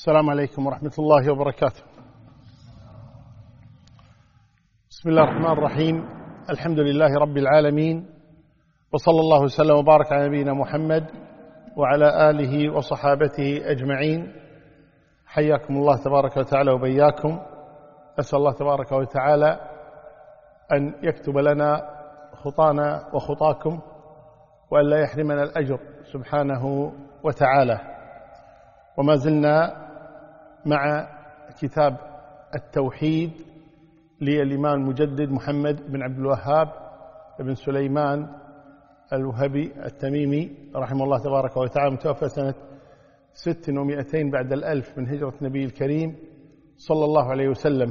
السلام عليكم ورحمة الله وبركاته. بسم الله الرحمن الرحيم. الحمد لله رب العالمين، وصلى الله وسلم وبارك على نبينا محمد وعلى آله وصحابته أجمعين. حياكم الله تبارك وتعالى وبياكم. أسأل الله تبارك وتعالى أن يكتب لنا خطانا وخطاكم، وأن لا يحرمنا الأجر سبحانه وتعالى. وما زلنا مع كتاب التوحيد للإمام المجدد محمد بن عبد الوهاب بن سليمان الوهبي التميمي رحمه الله تبارك وتعالى، متوفى سنة 600 بعد الألف من هجرة النبي الكريم صلى الله عليه وسلم،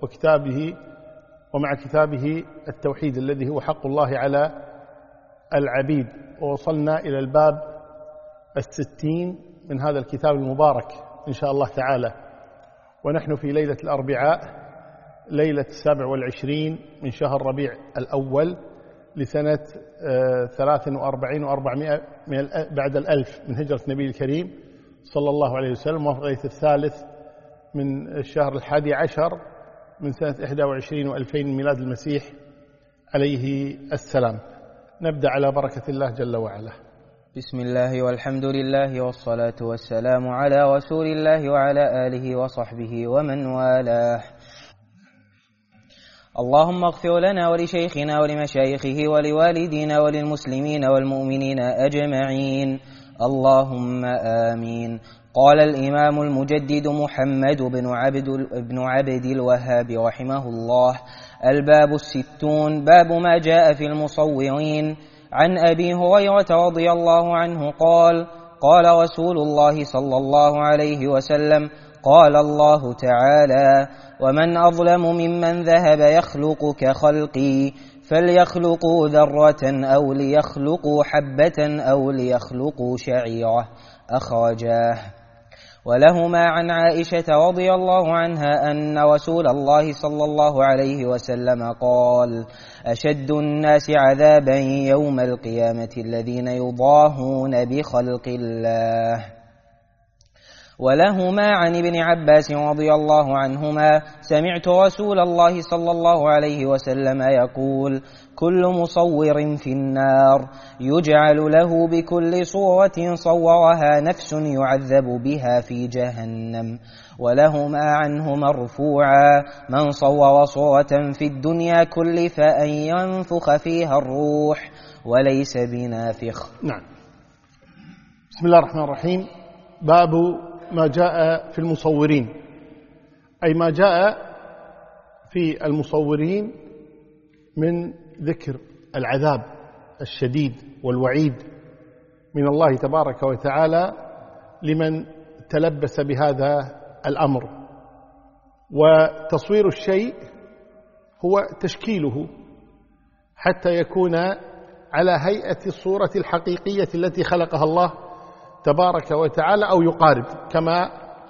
ومع كتابه التوحيد الذي هو حق الله على العبيد. ووصلنا إلى الباب 60 من هذا الكتاب المبارك إن شاء الله تعالى، ونحن في ليلة الأربعاء، ليلة 27 من شهر ربيع الأول لسنة 43 و400 بعد الألف من هجرة النبي الكريم صلى الله عليه وسلم، وفي الثالث من الشهر 11 من سنة 21 و2000 من ميلاد المسيح عليه السلام. نبدأ على بركة الله جل وعلا. بسم الله والحمد لله والصلاة والسلام على رسول الله وعلى آله وصحبه ومن والاه. اللهم اغفر لنا ولشيخنا ولمشايخه ولوالدينا وللمسلمين والمؤمنين أجمعين، اللهم آمين. قال الإمام المجدد محمد بن عبد الوهاب رحمه الله: الباب 60، باب ما جاء في المصورين. عن أبي هريرة رضي الله عنه قال: قال رسول الله صلى الله عليه وسلم: قال الله تعالى: ومن أظلم ممن ذهب يخلق كخلقي، فليخلقوا ذرة أو ليخلقوا حبة أو ليخلقوا شعيرة. أخرجاه. ولهما عن عائشة رضي الله عنها أن رسول الله صلى الله عليه وسلم قال: أشد الناس عذابا يوم القيامة الذين يضاهون بخلق الله. ولهما عن ابن عباس رضي الله عنهما: سمعت رسول الله صلى الله عليه وسلم يقول: كل مصور في النار، يجعل له بكل صورة صورها نفس يعذب بها في جهنم. ولهما عنه مرفوعا: من صور صورة في الدنيا كلف أن ينفخ فيها الروح وليس بنافخ. نعم. بسم الله الرحمن الرحيم. باب ما جاء في المصورين، أي ما جاء في المصورين من ذكر العذاب الشديد والوعيد من الله تبارك وتعالى لمن تلبس بهذا الأمر. وتصوير الشيء هو تشكيله حتى يكون على هيئة الصورة الحقيقية التي خلقها الله تبارك وتعالى، أو يقارب كما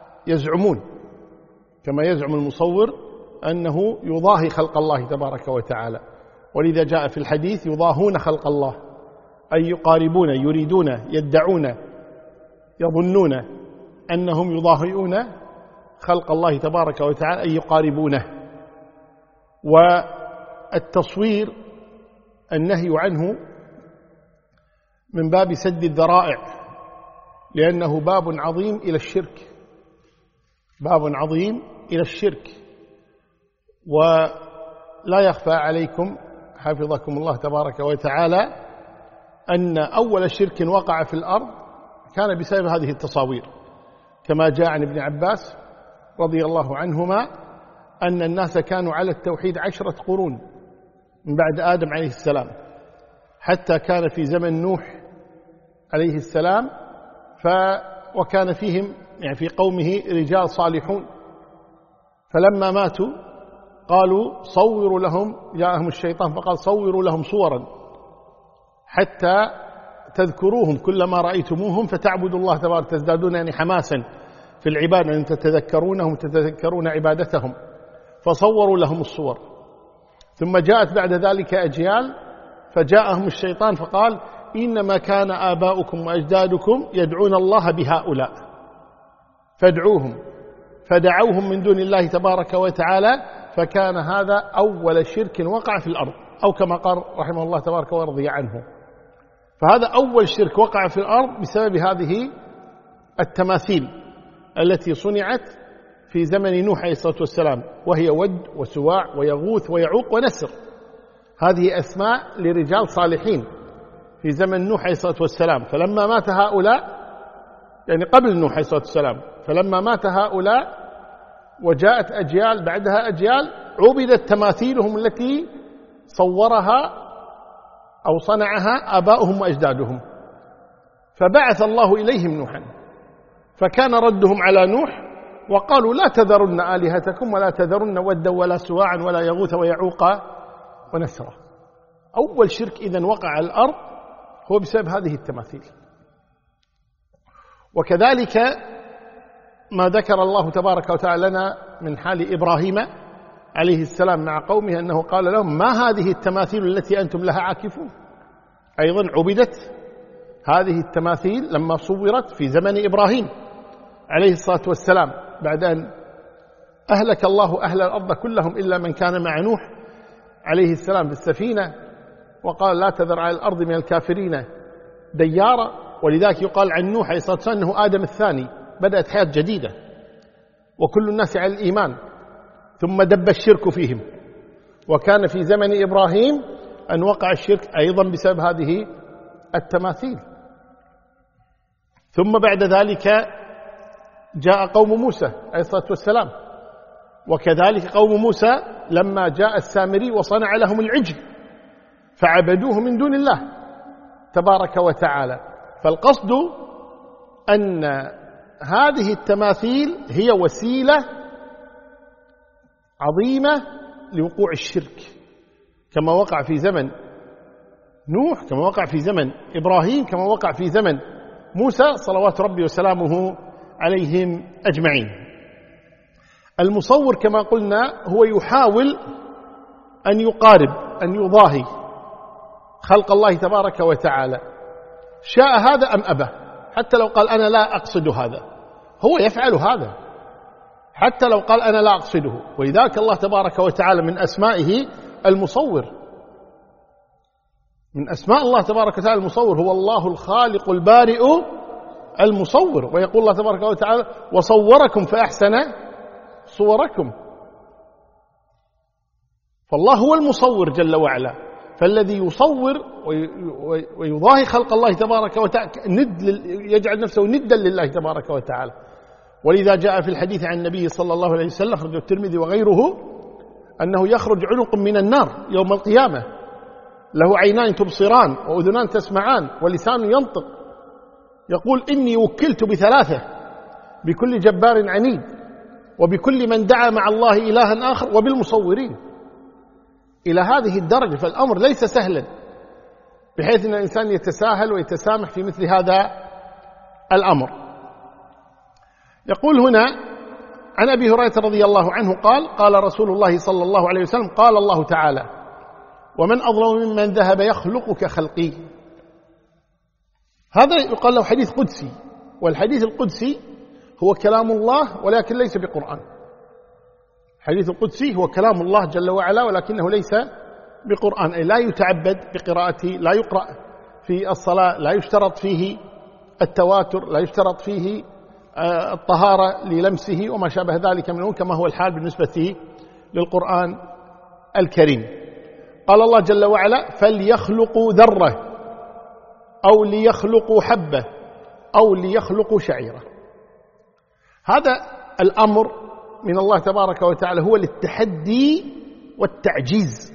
يزعم المصور أنه يضاهي خلق الله تبارك وتعالى. ولذا جاء في الحديث: يضاهون خلق الله، أي يقاربون، يريدون، يدعون، يظنون أنهم يضاهئون خلق الله تبارك وتعالى، أي يقاربونه. والتصوير النهي عنه من باب سد الذرائع، لأنه باب عظيم إلى الشرك. ولا يخفى عليكم حفظكم الله تبارك وتعالى أن أول شرك وقع في الأرض كان بسبب هذه التصاوير، كما جاء عن ابن عباس رضي الله عنهما أن الناس كانوا على التوحيد 10 قرون من بعد آدم عليه السلام، حتى كان في زمن نوح عليه السلام وكان فيهم في قومه رجال صالحون، فلما ماتوا قالوا صوروا لهم، جاءهم الشيطان فقال صوروا لهم صورا حتى تذكروهم كلما رأيتموهم فتعبدوا الله تبارك، تزدادون حماسا في العبادة، أن تتذكرونهم تتذكرون عبادتهم، فصوروا لهم الصور. ثم جاءت بعد ذلك أجيال فجاءهم الشيطان فقال: إنما كان آباؤكم وأجدادكم يدعون الله بهؤلاء فادعوهم، فدعوهم من دون الله تبارك وتعالى، فكان هذا أول شرك وقع في الأرض، أو كما قال رحمه الله تبارك ورضي عنه. فهذا أول شرك وقع في الأرض بسبب هذه التماثيل التي صنعت في زمن نوح عليه الصلاة والسلام، وهي ود وسواع ويغوث ويعوق ونسر. هذه أسماء لرجال صالحين في زمن نوح عليه الصلاة والسلام. فلما مات هؤلاء، يعني قبل نوح عليه الصلاة والسلام، فلما مات هؤلاء وجاءت أجيال بعدها أجيال، عبدت تماثيلهم التي صورها أو صنعها آباؤهم وأجدادهم. فبعث الله إليهم نوحا، فكان ردهم على نوح وقالوا لا تذرن آلهتكم ولا تذرن ودا ولا سواعا ولا يغوث ويعوق ونسرا. أول شرك إذن وقع على الأرض هو بسبب هذه التماثيل. وكذلك ما ذكر الله تبارك وتعالى لنا من حال إبراهيم عليه السلام مع قومه، أنه قال لهم ما هذه التماثيل التي أنتم لها عاكفون. أيضا عبدت هذه التماثيل لما صورت في زمن إبراهيم عليه الصلاة والسلام، بعد أن أهلك الله أهل الأرض كلهم إلا من كان مع نوح عليه السلام في السفينة، وقال لا تذر على الأرض من الكافرين ديارا. ولذلك يقال عن نوح عليه الصلاة والسلام أنه آدم الثاني، بدأت حياة جديدة وكل الناس على الإيمان، ثم دب الشرك فيهم. وكان في زمن إبراهيم أن وقع الشرك أيضا بسبب هذه التماثيل. ثم بعد ذلك جاء قوم موسى عليه الصلاة والسلام، وكذلك قوم موسى لما جاء السامري وصنع لهم العجل فعبدوه من دون الله تبارك وتعالى. فالقصد أن هذه التماثيل هي وسيلة عظيمة لوقوع الشرك، كما وقع في زمن نوح، كما وقع في زمن إبراهيم، كما وقع في زمن موسى صلوات ربي وسلامه عليهم أجمعين. المصور كما قلنا هو يحاول أن يقارب، أن يضاهي خلق الله تبارك وتعالى، شاء هذا أم أبى. حتى لو قال أنا لا أقصد هذا، هو يفعل هذا حتى لو قال أنا لا أقصده. ولذلك الله تبارك وتعالى من أسمائه المصور، من أسماء الله تبارك وتعالى المصور، هو الله الخالق البارئ المصور. ويقول الله تبارك وتعالى وصوركم فأحسن صوركم. فالله هو المصور جل وعلا، فالذي يصور ويضاهي خلق الله تبارك وتعالى يجعل نفسه ندا لله تبارك وتعالى. ولذا جاء في الحديث عن النبي صلى الله عليه وسلم أخرجه الترمذي وغيره أنه يخرج عنق من النار يوم القيامة له عينان تبصران وأذنان تسمعان ولسان ينطق، يقول إني وكلت بثلاثة: بكل جبار عنيد، وبكل من دعا مع الله إلها آخر، وبالمصورين. إلى هذه الدرجة. فالأمر ليس سهلا بحيث أن الإنسان يتساهل ويتسامح في مثل هذا الأمر. يقول هنا عن أبي هريرة رضي الله عنه قال: قال رسول الله صلى الله عليه وسلم: قال الله تعالى: ومن أظلم ممن ذهب يخلق كخلقي. هذا يقال له حديث قدسي، والحديث القدسي هو كلام الله ولكن ليس بقرآن. الحديث القدسي هو كلام الله جل وعلا ولكنه ليس بقرآن، أي لا يتعبد بقراءته، لا يقرأ في الصلاة، لا يشترط فيه التواتر، لا يشترط فيه الطهارة للمسه وما شابه ذلك منه، كما هو الحال بالنسبة للقرآن الكريم. قال الله جل وعلا: فليخلقوا ذرة أو ليخلقوا حبة أو ليخلقوا شعيرة. هذا الأمر من الله تبارك وتعالى هو للتحدي والتعجيز.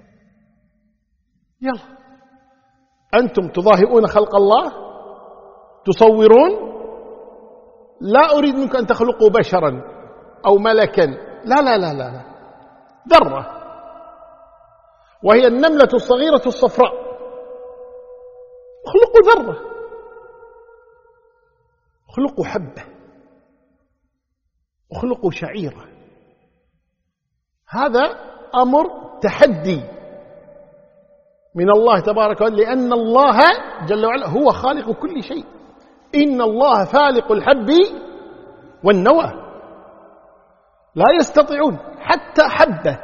يلا أنتم تضاهئون خلق الله، تصورون، لا أريد منكم أن تخلقوا بشرا أو ملكا، لا لا لا لا, لا. ذرة، وهي النملة الصغيرة الصفراء. اخلقوا ذرة، اخلقوا حبة، اخلقوا شعيرة. هذا أمر تحدي من الله تبارك وتعالى، لأن الله جل وعلا هو خالق كل شيء. إن الله فالق الحب والنوى. لا يستطيعون، حتى حبة،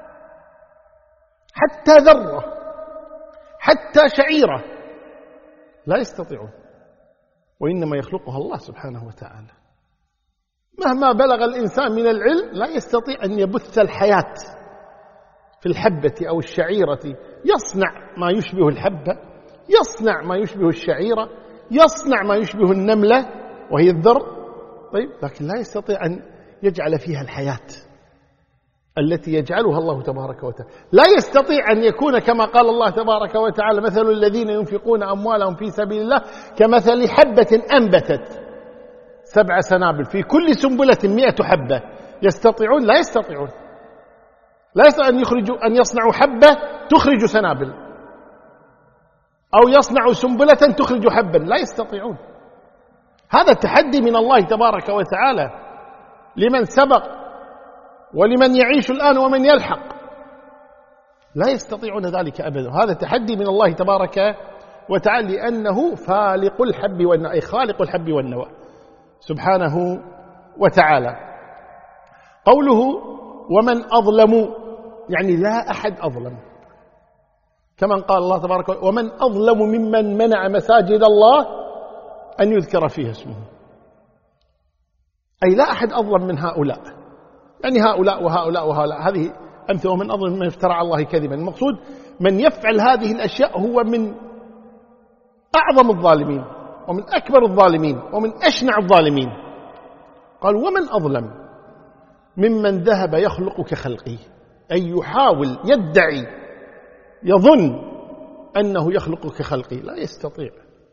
حتى ذرة، حتى شعيرة لا يستطيعون، وإنما يخلقها الله سبحانه وتعالى. مهما بلغ الإنسان من العلم لا يستطيع أن يبث الحياة في الحبة أو الشعيرة. يصنع ما يشبه الحبة، يصنع ما يشبه الشعيرة، يصنع ما يشبه النملة وهي الذر، طيب، لكن لا يستطيع أن يجعل فيها الحياة التي يجعلها الله تبارك وتعالى. لا يستطيع أن يكون كما قال الله تبارك وتعالى: مثل الذين ينفقون أموالهم في سبيل الله كمثل حبة أنبتت 7 سنابل في كل سنبلة 100 حبة. يستطيعون؟ لا يستطيعون. لا يستطيع أن يصنعوا حبة تخرج سنابل، أو يصنعوا سنبلة تخرج حبا، لا يستطيعون. هذا تحدي من الله تبارك وتعالى لمن سبق ولمن يعيش الآن ومن يلحق. لا يستطيعون ذلك أبدا. هذا تحدي من الله تبارك وتعالى، لأنه فالق الحب والنوى، أي خالق الحب والنوى سبحانه وتعالى. قوله ومن أظلم، يعني لا أحد أظلم، كما قال الله تبارك وتعالى: ومن أظلم ممن منع مساجد الله أن يذكر فيها اسمه. أي لا أحد أظلم من هؤلاء، يعني هؤلاء وهؤلاء وهؤلاء، هذه أمثلة. ومن أظلم ممن افترى على الله كذبا. المقصود من يفعل هذه الأشياء هو من أعظم الظالمين ومن أكبر الظالمين ومن أشنع الظالمين. قال: ومن أظلم ممن ذهب يخلق كخلقي، أي يحاول، يدعي، يظن أنه يخلق كخلقي. لا يستطيع،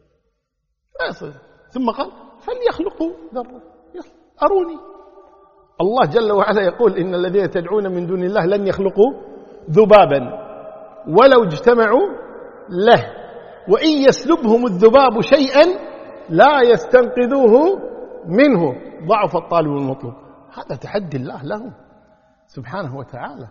لا يستطيع. ثم قال: فليخلقوا ذرة، أروني. الله جل وعلا يقول: إن الذين تدعون من دون الله لن يخلقوا ذبابا ولو اجتمعوا له، وإن يسلبهم الذباب شيئا لا يستنقذوه منه، ضعف الطالب والمطلوب. هذا تحدي الله لهم سبحانه وتعالى،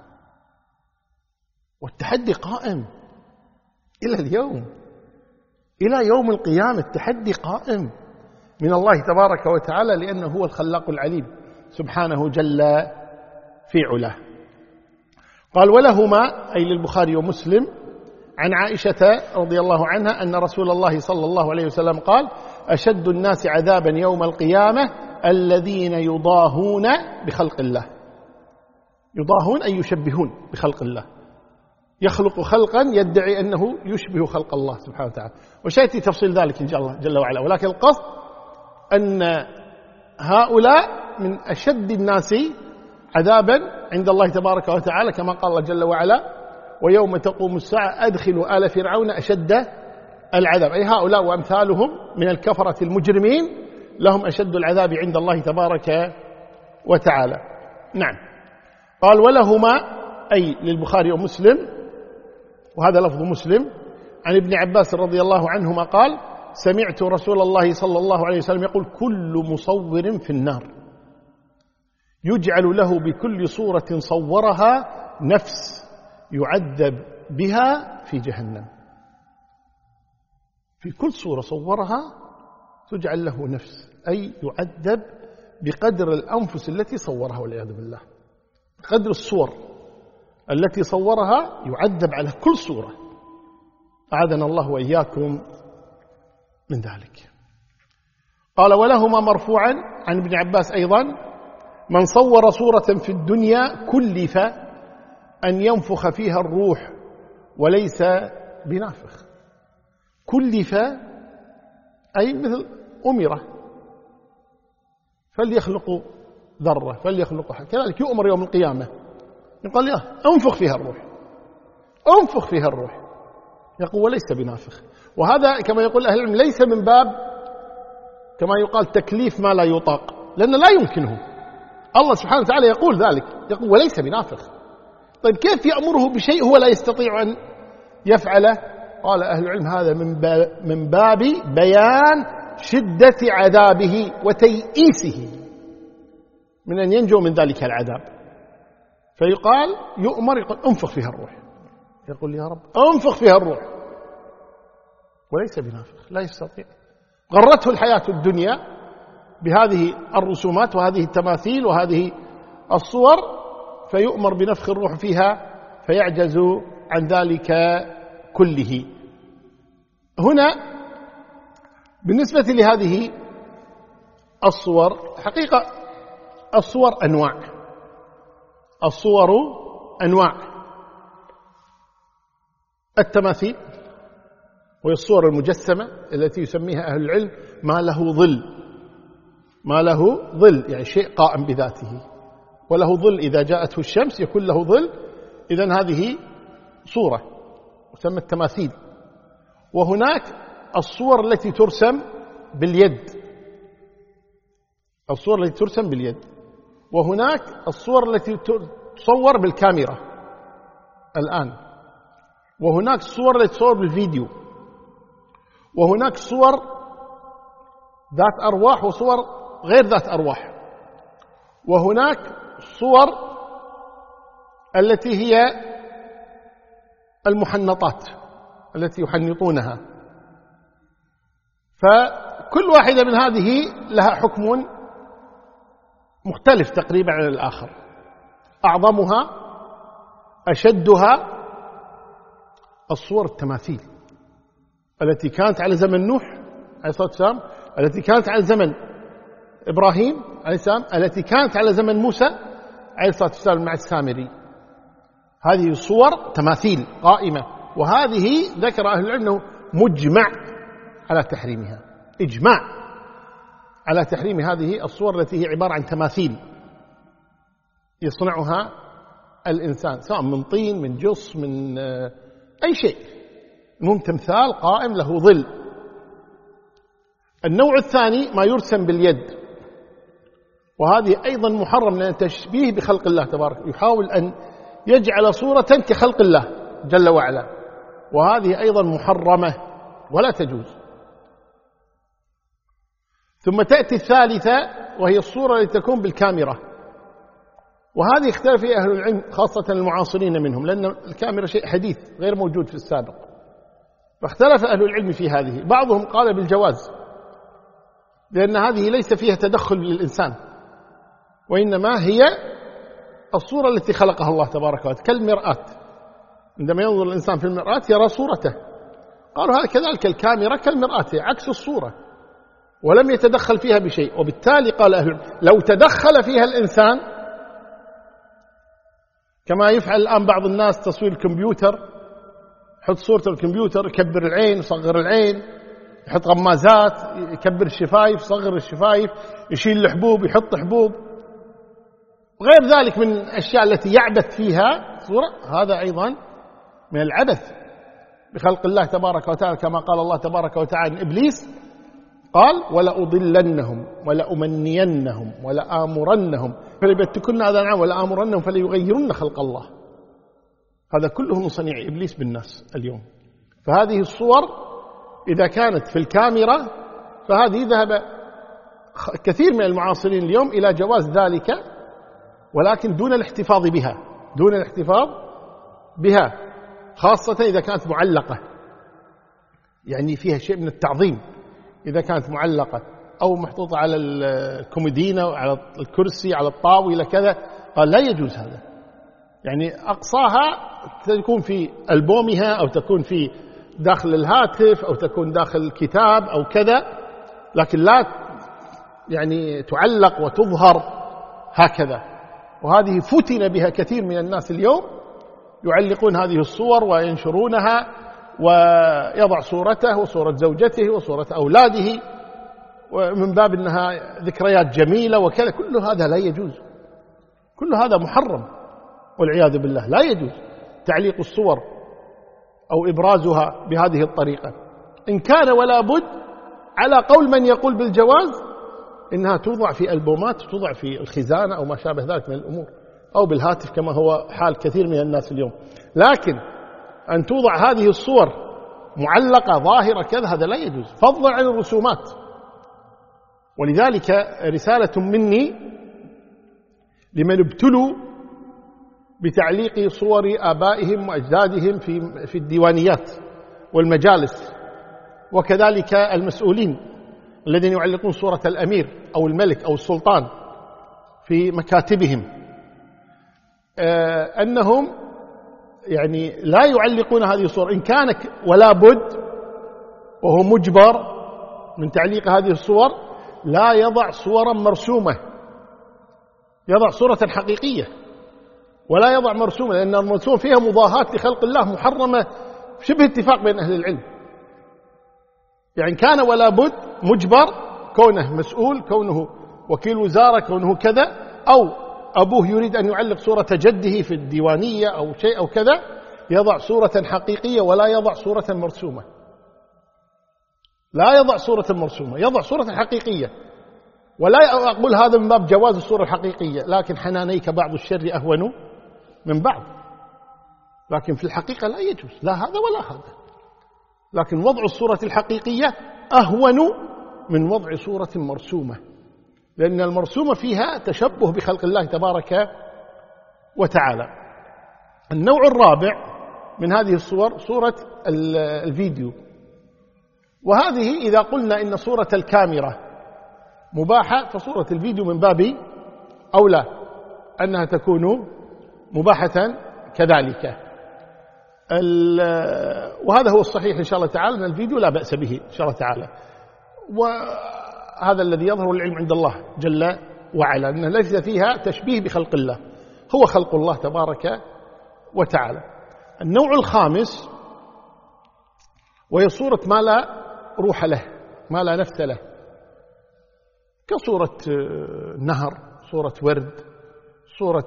والتحدي قائم إلى اليوم، إلى يوم القيامة. التحدي قائم من الله تبارك وتعالى، لأنه هو الخلاق العليم سبحانه جل في علاه. قال: ولهما، أي للبخاري ومسلم، عن عائشة رضي الله عنها أن رسول الله صلى الله عليه وسلم قال: أشد الناس عذابا يوم القيامة الذين يضاهون بخلق الله. يضاهون أي يشبهون بخلق الله، يخلق خلقا يدعي أنه يشبه خلق الله سبحانه وتعالى. وسيأتي تفصيل ذلك إن شاء الله جل وعلا، ولكن القصد أن هؤلاء من أشد الناس عذابا عند الله تبارك وتعالى، كما قال الله جل وعلا: ويوم تقوم الساعة أدخلوا آل فرعون أشد العذاب. أي هؤلاء وأمثالهم من الكفرة المجرمين لهم أشد العذاب عند الله تبارك وتعالى. نعم. قال: ولهما، أي للبخاري ومسلم، وهذا لفظ مسلم، عن ابن عباس رضي الله عنهما قال: سمعت رسول الله صلى الله عليه وسلم يقول: كل مصور في النار يجعل له بكل صورة صورها نفس يعذب بها في جهنم. في كل صورة صورها تجعل له نفس، أي يعذب بقدر الأنفس التي صورها والعياذ بالله، قدر الصور التي صورها يعذب على كل صورة. أعاذنا الله وإياكم من ذلك. قال: ولهما مرفوعا عن ابن عباس أيضا: من صور صورة في الدنيا كلف أن ينفخ فيها الروح وليس بنافخ. كلف أي مثل أمره، فليخلقوا ذرة، فليخلقوا، كذلك يؤمر يوم القيامة، يقول: يا انفخ فيها الروح، انفخ فيها الروح، يقول: وليس بنافخ. وهذا كما يقول أهل العلم ليس من باب كما يقال تكليف ما لا يطاق، لأن لا يمكنه. الله سبحانه وتعالى يقول ذلك، يقول: وليس بنافخ. طيب كيف يأمره بشيء هو لا يستطيع أن يفعله؟ قال أهل العلم: هذا من باب بيان شدة عذابه وتيئيسه من أن ينجو من ذلك العذاب. فيقال يؤمر، يقول: انفخ فيها الروح، يقول: يا رب انفخ فيها الروح، وليس بنافخ، لا يستطيع. غرته الحياة الدنيا بهذه الرسومات وهذه التماثيل وهذه الصور فيؤمر بنفخ الروح فيها فيعجز عن ذلك كله. هنا بالنسبة لهذه الصور، حقيقة الصور أنواع، الصور أنواع. التماثيل وهي الصور المجسمة التي يسميها أهل العلم ما له ظل، ما له ظل يعني شيء قائم بذاته وله ظل، إذا جاءته الشمس يكون له ظل، إذن هذه صورة تسمى التماثيل. وهناك الصور التي ترسم باليد، الصور التي ترسم باليد، وهناك الصور التي تصور بالكاميرا الآن، وهناك الصور التي تصور بالفيديو، وهناك صور ذات أرواح وصور غير ذات أرواح، وهناك صور التي هي المحنطات التي يحنطونها. فكل واحدة من هذه لها حكم مختلف تقريبا عن الآخر. أعظمها أشدها الصور التماثيل التي كانت على زمن نوح عليه الصلاة والسلام، التي كانت على زمن إبراهيم عليه السلام، التي كانت على زمن موسى عليه الصلاة والسلام مع السامري. هذه صور تماثيل قائمة، وهذه ذكر أهل العلم أنه مجمع على تحريمها، إجماع على تحريم هذه الصور التي هي عبارة عن تماثيل يصنعها الإنسان، سواء من طين من جص من أي شيء، المهم تمثال قائم له ظل. النوع الثاني ما يرسم باليد، وهذه أيضا محرم لأن تشبيه بخلق الله تبارك، يحاول أن يجعل صورة كخلق الله جل وعلا، وهذه أيضا محرمة ولا تجوز. ثم تأتي الثالثة وهي الصورة التي تكون بالكاميرا، وهذه اختلف فيها أهل العلم خاصة المعاصرين منهم، لأن الكاميرا شيء حديث غير موجود في السابق، فاختلف أهل العلم في هذه. بعضهم قال بالجواز لأن هذه ليس فيها تدخل للإنسان، وإنما هي الصورة التي خلقها الله تبارك وتعالى كالمرآة، عندما ينظر الإنسان في المرآة يرى صورته. قالوا هذا كذلك الكاميرا كالمرآة عكس الصورة، ولم يتدخل فيها بشيء. وبالتالي قال أهل العلم لو تدخل فيها الإنسان كما يفعل الآن بعض الناس تصوير الكمبيوتر، يحط صورة الكمبيوتر يكبر العين يصغر العين، يحط غمازات يكبر الشفايف يصغر الشفايف، يشيل الحبوب يحط حبوب، وغير ذلك من الأشياء التي يعبث فيها صورة، هذا أيضا من العبث بخلق الله تبارك وتعالى، كما قال الله تبارك وتعالى إبليس قال ولأضلنهم ولأمنينهم ولآمرنهم فليبتكن آذان ولآمرنهم فليغيرن خلق الله. هذا كله من صنيع إبليس بالناس اليوم. فهذه الصور إذا كانت في الكاميرا فهذه ذهب كثير من المعاصرين اليوم إلى جواز ذلك، ولكن دون الاحتفاظ بها، دون الاحتفاظ بها، خاصة إذا كانت معلقة، يعني فيها شيء من التعظيم. إذا كانت معلقة أو محطوطة على الكومودينة على الكرسي على الطاولة كذا، قال لا يجوز هذا. يعني أقصاها تكون في ألبومها أو تكون في داخل الهاتف أو تكون داخل الكتاب أو كذا، لكن لا يعني تعلق وتظهر هكذا. وهذه فتن بها كثير من الناس اليوم، يعلقون هذه الصور وينشرونها، ويضع صورته وصورة زوجته وصورة أولاده ومن باب أنها ذكريات جميلة وكذا. كل هذا لا يجوز، كل هذا محرم والعياذ بالله. لا يجوز تعليق الصور أو إبرازها بهذه الطريقة. إن كان ولا بد على قول من يقول بالجواز إنها توضع في ألبومات، توضع في الخزانة أو ما شابه ذلك من الأمور، أو بالهاتف كما هو حال كثير من الناس اليوم. لكن أن توضع هذه الصور معلقة ظاهرة كذا هذا لا يجوز، فضلا عن الرسومات. ولذلك رسالة مني لمن ابتلوا بتعليق صور آبائهم وأجدادهم في الديوانيات والمجالس، وكذلك المسؤولين الذين يعلقون صورة الأمير أو الملك أو السلطان في مكاتبهم أنهم يعني لا يعلقون هذه الصور إن كان ولا بد وهو مجبر من تعليق هذه الصور، لا يضع صورا مرسومة، يضع صورة حقيقية ولا يضع مرسومة، لأن المرسوم فيها مضاهاة لخلق الله محرمة شبه اتفاق بين أهل العلم. يعني كان ولا بد مجبر، كونه مسؤول، كونه وكيل وزارة، كونه كذا، أو أبوه يريد أن يعلق صورة جده في الديوانية أو شيء أو كذا، يضع صورة حقيقية ولا يضع صورة مرسومة، لا يضع صورة مرسومة، يضع صورة حقيقية. ولا أقول هذا من باب جواز الصورة الحقيقية، لكن حنانيك بعض الشر أهون من بعض، لكن في الحقيقة لا يجوز لا هذا ولا هذا، لكن وضع الصورة الحقيقية أهون من وضع صورة مرسومة، لأن المرسومة فيها تشبه بخلق الله تبارك وتعالى. النوع الرابع من هذه الصور صورة الفيديو، وهذه إذا قلنا إن صورة الكاميرا مباحة فصورة الفيديو من باب أولى أنها تكون مباحة كذلك. وهذا هو الصحيح إن شاء الله تعالى، أن الفيديو لا بأس به إن شاء الله تعالى، وهذا الذي يظهر العلم عند الله جل وعلا، أنه ليس فيها تشبيه بخلق الله، هو خلق الله تبارك وتعالى. النوع الخامس وهي صورة ما لا روح له، ما لا نفس له، كصورة نهر، صورة ورد، صورة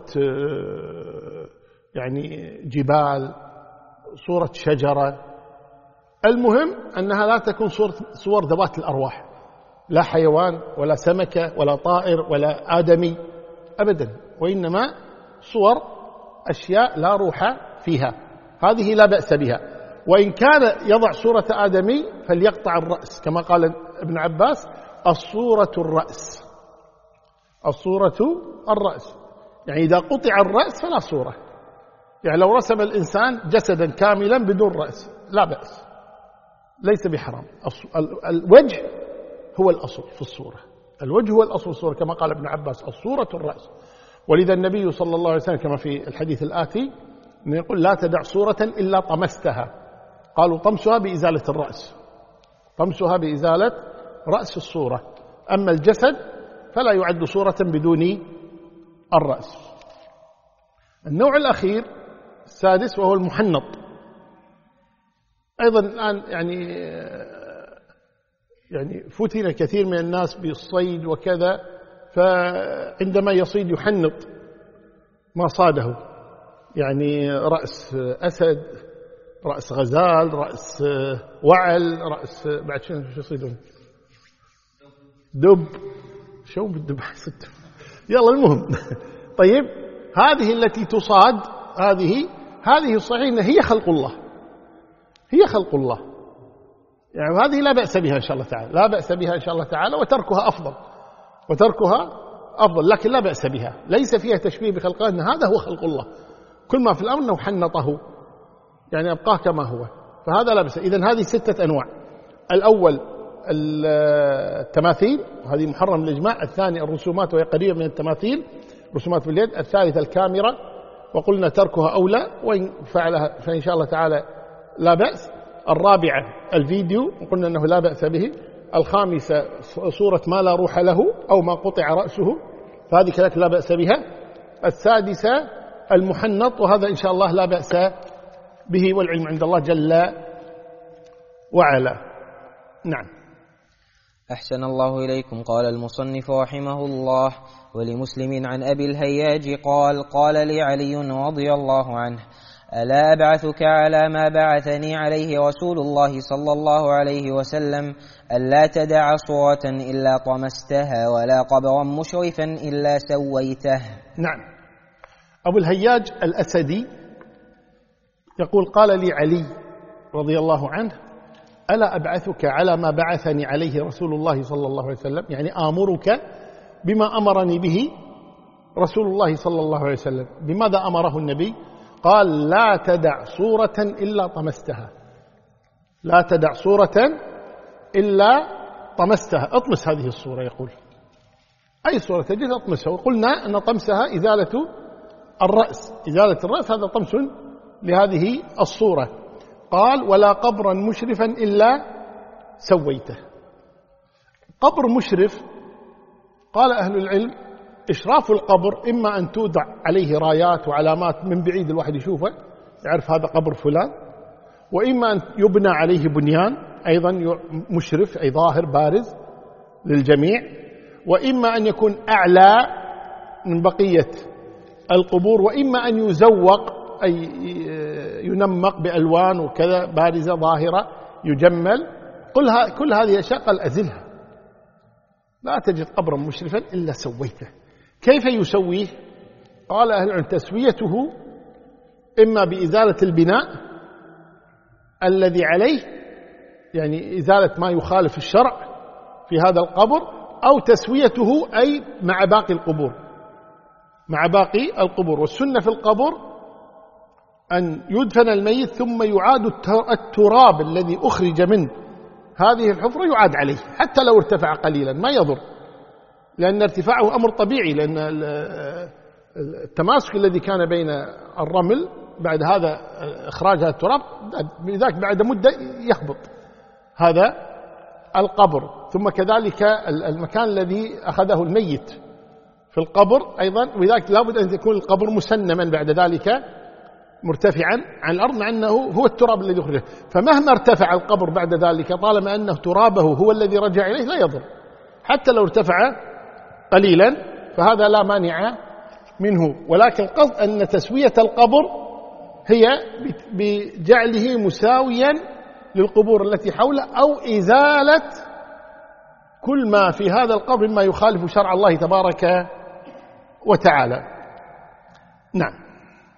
يعني جبال، صورة شجرة. المهم أنها لا تكون صور ذوات الأرواح، لا حيوان ولا سمكة ولا طائر ولا آدمي أبدا، وإنما صور أشياء لا روح فيها، هذه لا بأس بها. وإن كان يضع صورة آدمي فليقطع الرأس، كما قال ابن عباس الصورة الرأس، الصورة الرأس، يعني إذا قطع الرأس فلا صورة. يعني لو رسم الإنسان جسدا كاملا بدون رأس لا بأس، ليس بحرام. الوجه هو الأصل في الصورة، الوجه هو الأصل في الصورة، كما قال ابن عباس الصورة الرأس. ولذا النبي صلى الله عليه وسلم كما في الحديث الآتي يقول لا تدع صورة إلا طمستها، قالوا طمسها بإزالة الرأس، طمسها بإزالة رأس الصورة، أما الجسد فلا يعد صورة بدون الرأس. النوع الأخير السادس وهو المحنط، أيضا الآن يعني فتن كثير من الناس بالصيد وكذا، فعندما يصيد يحنط ما صاده، يعني رأس أسد، رأس غزال، رأس وعل، رأس بعد شو يصيدون دب، شو بالدب حسد يلا المهم طيب هذه التي تصاد هذه الصحيح إن هي خلق الله، هي خلق الله، يعني هذه لا بأس بها إن شاء الله تعالى، لا بأس بها إن شاء الله تعالى، وتركها أفضل، وتركها أفضل، لكن لا بأس بها، ليس فيها تشبيه بخلق الله، أن هذا هو خلق الله، كل ما في الأمر أنه حنطه، يعني أبقاه كما هو، فهذا لا بأس. إذن هذه 6 أنواع. الأول التماثيل، وهذه محرم بالإجماع. الثاني الرسومات، وهي قريبة من التماثيل، رسومات باليد. الثالث الكاميرا، وقلنا تركها أولى، وإن فعلها فإن شاء الله تعالى لا بأس. الرابعة الفيديو، وقلنا أنه لا بأس به. الخامسة صورة ما لا روح له أو ما قطع رأسه، فهذه كذلك لا بأس بها. السادسة المحنط، وهذا إن شاء الله لا بأس به، والعلم عند الله جل وعلا. نعم. أحسن الله إليكم. قال المصنف رحمه الله: ولمسلم عن أبي الهياج قال: قال لي علي رضي الله عنه: ألا أبعثك على ما بعثني عليه رسول الله صلى الله عليه وسلم، ألا تدع صورة إلا طمستها ولا قبرا مشرفا إلا سويته. نعم. أبو الهياج الأسدي يقول: قال لي علي رضي الله عنه: ألا أبعثك على ما بعثني عليه رسول الله صلى الله عليه وسلم، يعني آمرك بما أمرني به رسول الله صلى الله عليه وسلم. بماذا أمره النبي؟ قال: لا تدع صورة إلا طمستها، لا تدع صورة إلا طمستها، اطمس هذه الصورة. يقول أي صورة تجد اطمسها، وقلنا أن طمسها إزالة الرأس، إزالة الرأس هذا طمس لهذه الصورة. قال ولا قبرا مشرفا إلا سويته. قبر مشرف، قال أهل العلم إشراف القبر إما أن تودع عليه رايات وعلامات من بعيد الواحد يشوفه يعرف هذا قبر فلان، وإما أن يبنى عليه بنيان أيضا مشرف أي ظاهر بارز للجميع، وإما أن يكون أعلى من بقية القبور، وإما أن يزوق أي ينمق بألوان وكذا بارزة ظاهرة يجمل. كل هذه أشياء قال أزلها، لا تجد قبرا مشرفا إلا سويته. كيف يسويه؟ قال أهل العلم تسويته إما بإزالة البناء الذي عليه، يعني إزالة ما يخالف الشرع في هذا القبر، أو تسويته أي مع باقي القبور، مع باقي القبور. والسنة في القبر أن يدفن الميت ثم يعاد التراب الذي أخرج من هذه الحفرة يعاد عليه حتى لو ارتفع قليلا ما يضر، لأن ارتفاعه أمر طبيعي، لأن التماسك الذي كان بين الرمل بعد هذا إخراج هذا التراب بذلك بعد مدة يهبط هذا القبر. ثم كذلك المكان الذي أخذه الميت في القبر أيضا، وذلك لابد أن يكون القبر مسنما بعد ذلك مرتفعا عن الأرض، مع أنه هو التراب الذي أخرجه. فمهما ارتفع القبر بعد ذلك طالما أنه ترابه هو الذي رجع إليه لا يضر، حتى لو ارتفع قليلا فهذا لا مانع منه. ولكن القصد أن تسوية القبر هي بجعله مساويا للقبور التي حوله، أو إزالة كل ما في هذا القبر مما يخالف شرع الله تبارك وتعالى. نعم.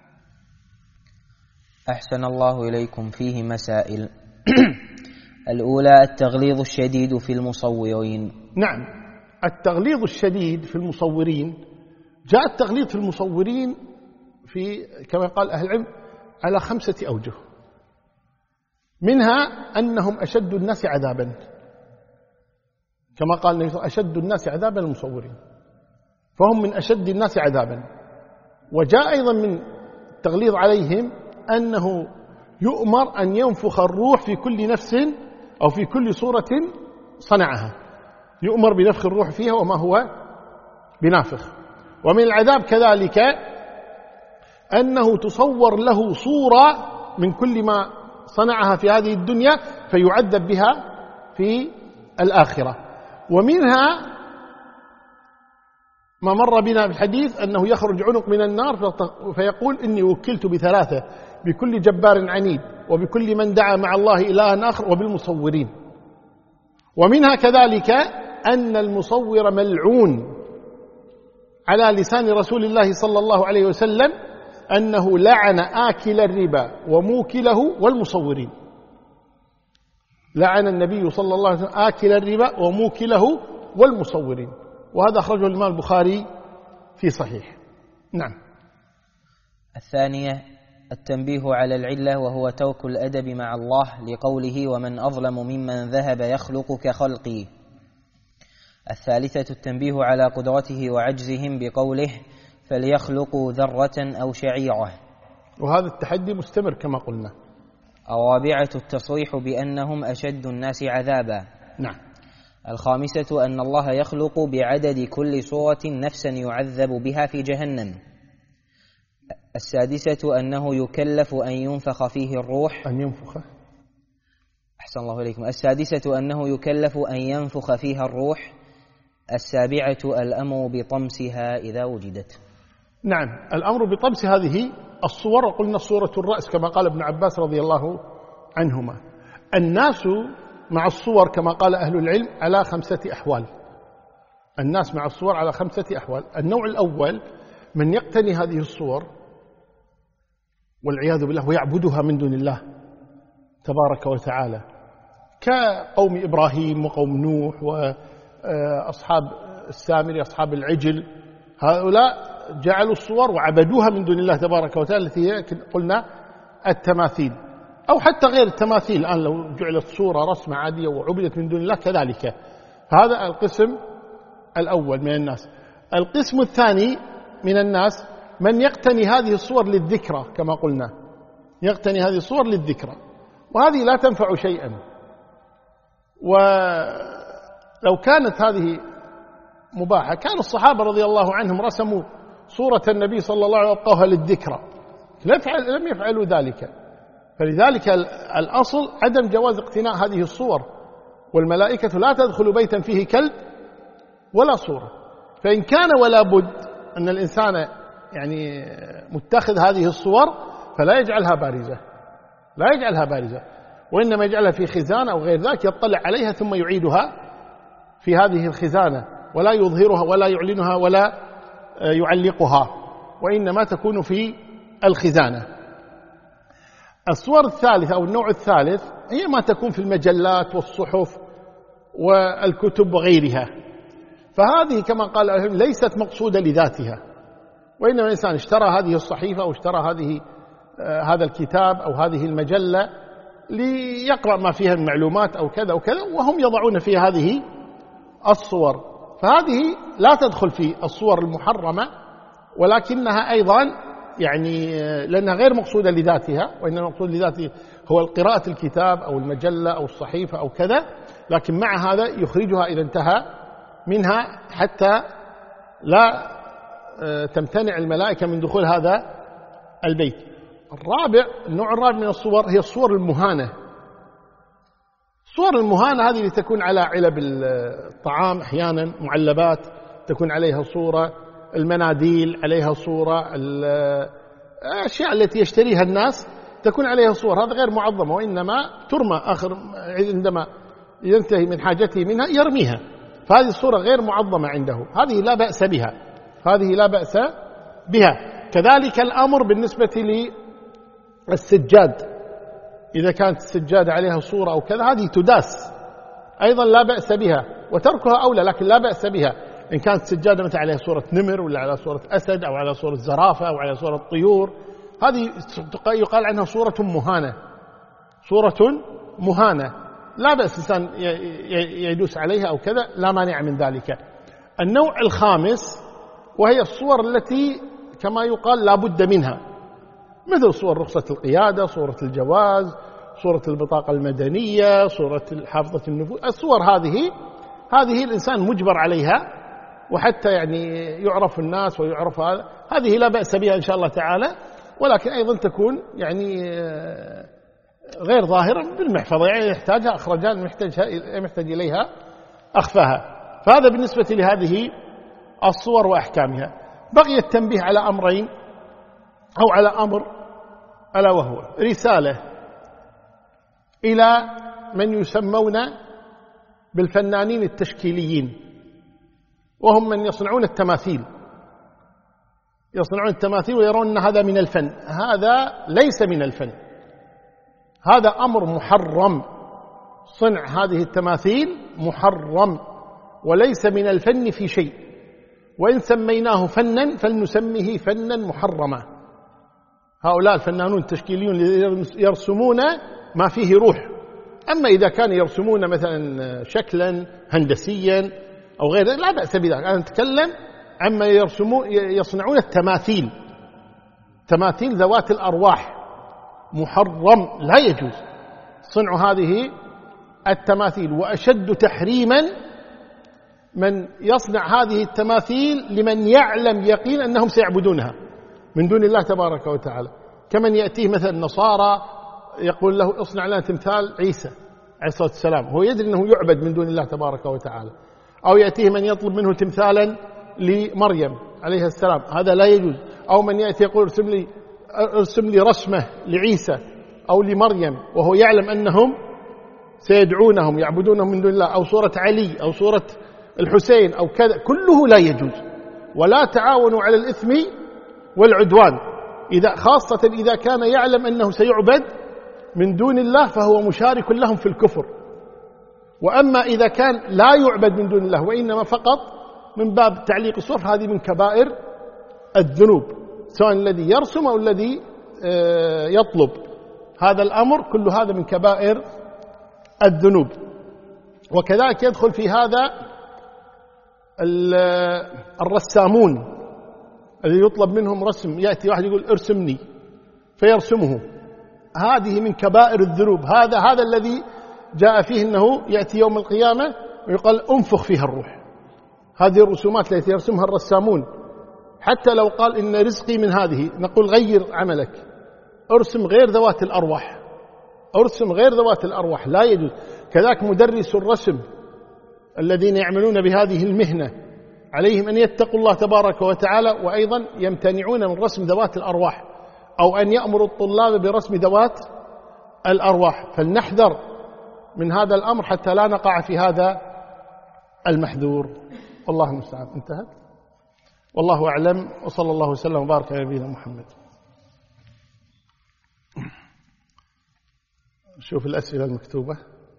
أحسن الله إليكم. فيه مسائل. الأولى التغليظ الشديد في المصورين. نعم، التغليظ الشديد في المصورين، جاء التغليظ في المصورين في كما قال أهل العلم على 5 أوجه، منها أنهم أشد الناس عذابا، كما قال النبي صلى الله عليه وسلم أشد الناس عذابا المصورين، فهم من أشد الناس عذابا. وجاء أيضا من التغليظ عليهم أنه يؤمر أن ينفخ الروح في كل نفس أو في كل صورة صنعها، يؤمر بنفخ الروح فيها وما هو بنافخ. ومن العذاب كذلك أنه تصور له صورة من كل ما صنعها في هذه الدنيا فيعذب بها في الآخرة. ومنها ما مر بنا في الحديث أنه يخرج عنق من النار فيقول إني وكلت ب3: بكل جبار عنيد، وبكل من دعا مع الله إلها آخر، وبالمصورين. ومنها كذلك أن المصور ملعون على لسان رسول الله صلى الله عليه وسلم أنه لعن آكل الربا وموكله والمصورين. لعن النبي صلى الله عليه وسلم آكل الربا وموكله والمصورين، وهذا أخرجه الإمام البخاري في صحيح. نعم. الثانية التنبيه على العلة، وهو ترك الأدب مع الله، لقوله ومن أظلم ممن ذهب يخلق كخلقي. الثالثة التنبيه على قدرته وعجزهم، بقوله فليخلقوا ذرة أو شعيرة، وهذا التحدي مستمر كما قلنا. الرابعة التصريح بأنهم أشد الناس عذابا. نعم. الخامسة أن الله يخلق بعدد كل صورة نفسا يعذب بها في جهنم. السادسة أنه يكلف أن ينفخ فيه الروح. أحسن الله إليكم. السادسة أنه يكلف أن ينفخ فيها الروح. السابعة الأمر بطمسها إذا وجدت. نعم، الأمر بطمس هذه الصور، وقلنا صورة الرأس كما قال ابن عباس رضي الله عنهما. الناس مع الصور كما قال أهل العلم على 5 أحوال. الناس مع الصور على 5 أحوال. النوع الأول من يقتني هذه الصور والعياذ بالله ويعبدها من دون الله تبارك وتعالى، كقوم إبراهيم وقوم نوح وأصحاب السامري أصحاب العجل. هؤلاء جعلوا الصور وعبدوها من دون الله تبارك وتعالى، التي هي قلنا التماثيل، أو حتى غير التماثيل. الآن لو جعلت صورة رسمة عادية وعبدت من دون الله كذلك. هذا القسم الأول من الناس. القسم الثاني من الناس من يقتني هذه الصور للذكرى كما قلنا، يقتني هذه الصور للذكرى، وهذه لا تنفع شيئا. ولو كانت هذه مباحة كان الصحابة رضي الله عنهم رسموا صورة النبي صلى الله عليه وسلم وابقوها للذكرى، لم يفعلوا ذلك. فلذلك الأصل عدم جواز اقتناء هذه الصور، والملائكة لا تدخل بيتا فيه كلب ولا صورة. فإن كان ولا بد أن الإنسان يعني متخذ هذه الصور فلا يجعلها بارزة، لا يجعلها بارزة، وإنما يجعلها في خزانة أو غير ذلك يطلع عليها ثم يعيدها في هذه الخزانة، ولا يظهرها ولا يعلنها ولا يعلقها، وإنما تكون في الخزانة. الصور الثالثة أو النوع الثالث هي ما تكون في المجلات والصحف والكتب وغيرها، فهذه كما قال العلماء ليست مقصودة لذاتها، وإنما الإنسان اشترى هذه الصحيفة أو اشترى هذا الكتاب أو هذه المجلة ليقرأ ما فيها من معلومات أو كذا وكذا، وهم يضعون فيها هذه الصور، فهذه لا تدخل في الصور المحرمة، ولكنها أيضا يعني لأنها غير مقصودة لذاتها، وإنما المقصود لذاته هو قراءة الكتاب أو المجلة أو الصحيفة أو كذا، لكن مع هذا يخرجها إذا انتهى منها حتى لا تمتنع الملائكة من دخول هذا البيت. النوع الرابع من الصور هي الصور المهانة. الصور المهانة هذه اللي تكون على علب الطعام، أحيانا معلبات تكون عليها صورة، المناديل عليها صورة، الأشياء التي يشتريها الناس تكون عليها صور، هذا غير معظمة، وإنما ترمى آخر عندما ينتهي من حاجته منها يرميها، فهذه الصورة غير معظمة عنده، هذه لا بأس بها، هذه لا بأس بها. كذلك الأمر بالنسبة للسجاد، إذا كانت السجادة عليها صورة أو كذا هذه تداس أيضا لا بأس بها، وتركها أولى، لكن لا بأس بها. إن كانت السجادة مثل عليها صورة نمر ولا على صورة أسد أو على صورة زرافة أو على صورة طيور، هذه يقال عنها صورة مهانة، صورة مهانة لا بأس الإنسان يدوس عليها أو كذا، لا مانع من ذلك. النوع الخامس وهي الصور التي كما يقال لا بد منها، مثل صور رخصة القيادة، صورة الجواز، صورة البطاقة المدنية، صورة حافظة النفوس. الصور هذه الإنسان مجبر عليها، وحتى يعني يعرف الناس ويعرف هذه لا بأس بها إن شاء الله تعالى، ولكن أيضا تكون يعني غير ظاهرة بالمحفظة، يعني يحتاجها أخرجان، محتاج إليها أخفاها. فهذا بالنسبة لهذه الصور وأحكامها. بقي التنبيه على أمرين أو على أمر، ألا وهو رسالة إلى من يسمون بالفنانين التشكيليين، وهم من يصنعون التماثيل، ويرون أن هذا من الفن. هذا ليس من الفن، هذا أمر محرم، صنع هذه التماثيل محرم وليس من الفن في شيء، وإن سميناه فنا فلنسميه فنا محرما. هؤلاء الفنانون التشكيليون يرسمون ما فيه روح، أما إذا كانوا يرسمون مثلا شكلا هندسيا أو غير لا بأس بذلك. أنا أتكلم عما يصنعون التماثيل، تماثيل ذوات الأرواح، محرم، لا يجوز صنع هذه التماثيل. وأشد تحريما من يصنع هذه التماثيل لمن يعلم يقين أنهم سيعبدونها من دون الله تبارك وتعالى، كمن يأتيه مثلا النصارى يقول له اصنع لنا تمثال عيسى عليه الصلاة والسلام، هو يدري أنه يعبد من دون الله تبارك وتعالى، أو يأتيه من يطلب منه تمثالا لمريم عليه السلام، هذا لا يجوز. أو من يأتي يقول ارسم لي رسمة لعيسى أو لمريم وهو يعلم أنهم سيدعونهم يعبدونهم من دون الله، أو صورة علي أو صورة الحسين أو كذا، كله لا يجوز. ولا تعاونوا على الإثم والعدوان، خاصة إذا كان يعلم أنه سيعبد من دون الله فهو مشارك لهم في الكفر. وأما إذا كان لا يعبد من دون الله وإنما فقط من باب تعليق الصور، هذه من كبائر الذنوب، سواء الذي يرسم أو الذي يطلب هذا الأمر، كل هذا من كبائر الذنوب. وكذلك يدخل في هذا الرسامون الذي يطلب منهم رسم، يأتي واحد يقول ارسمني فيرسمه، هذه من كبائر الذنوب. هذا الذي جاء فيه أنه يأتي يوم القيامة ويقال انفخ فيها الروح. هذه الرسومات التي يرسمها الرسامون، حتى لو قال إن رزقي من هذه، نقول غير عملك، ارسم غير ذوات الأرواح، ارسم غير ذوات الأرواح، لا يجوز. كذلك مدرس الرسم الذين يعملون بهذه المهنة عليهم أن يتقوا الله تبارك وتعالى، وأيضا يمتنعون من رسم ذوات الأرواح، أو أن يأمروا الطلاب برسم ذوات الأرواح. فلنحذر من هذا الأمر حتى لا نقع في هذا المحذور. والله المستعان. انتهت. والله أعلم، وصلى الله وسلم وبارك على نبينا محمد. شوف الأسئلة المكتوبة.